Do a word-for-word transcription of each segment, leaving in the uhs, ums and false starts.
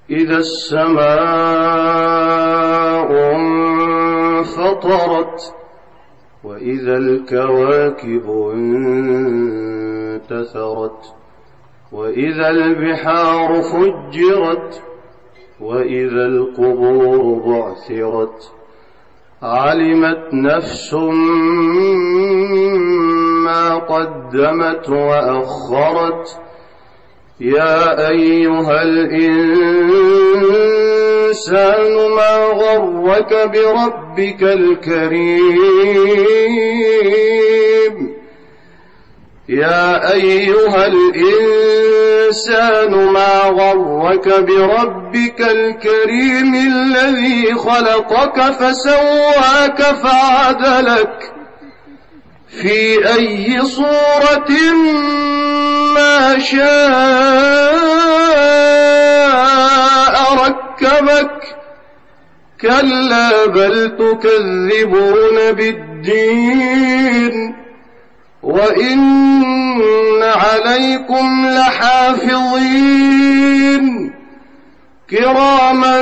إذا السماء انفطرت وإذا الكواكب انتثرت وإذا البحار فجرت وإذا القبور بعثرت علمت نفس ما قدمت وأخرت يا أيها الإنسان ما غرك بربك الكريم يا أيها الإنسان ما غرك بربك الكريم الذي خلقك فسواك فعدلك في أي صورة ما شاء ركبك كلا بل تكذبون بالدين وإن عليكم لحافظين كراما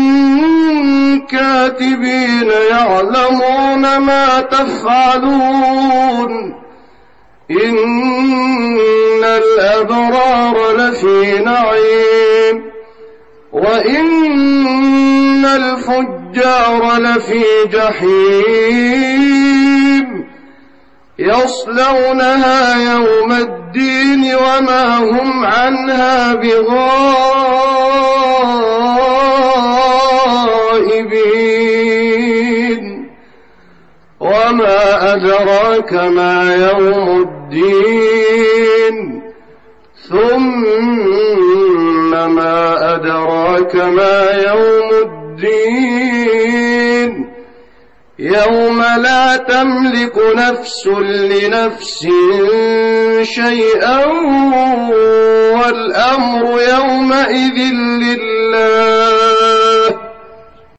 كاتبين يعلمون ما تفعلون إن الأبرار لفي نعيم وإن الفجار لفي جحيم يصلونها يوم الدين وما هم عنها بغائبين وما أدراك ما يوم الدين ثم ما أدراك ما يوم الدين يوم لا تملك نفس لنفس شيئا والأمر يومئذ لله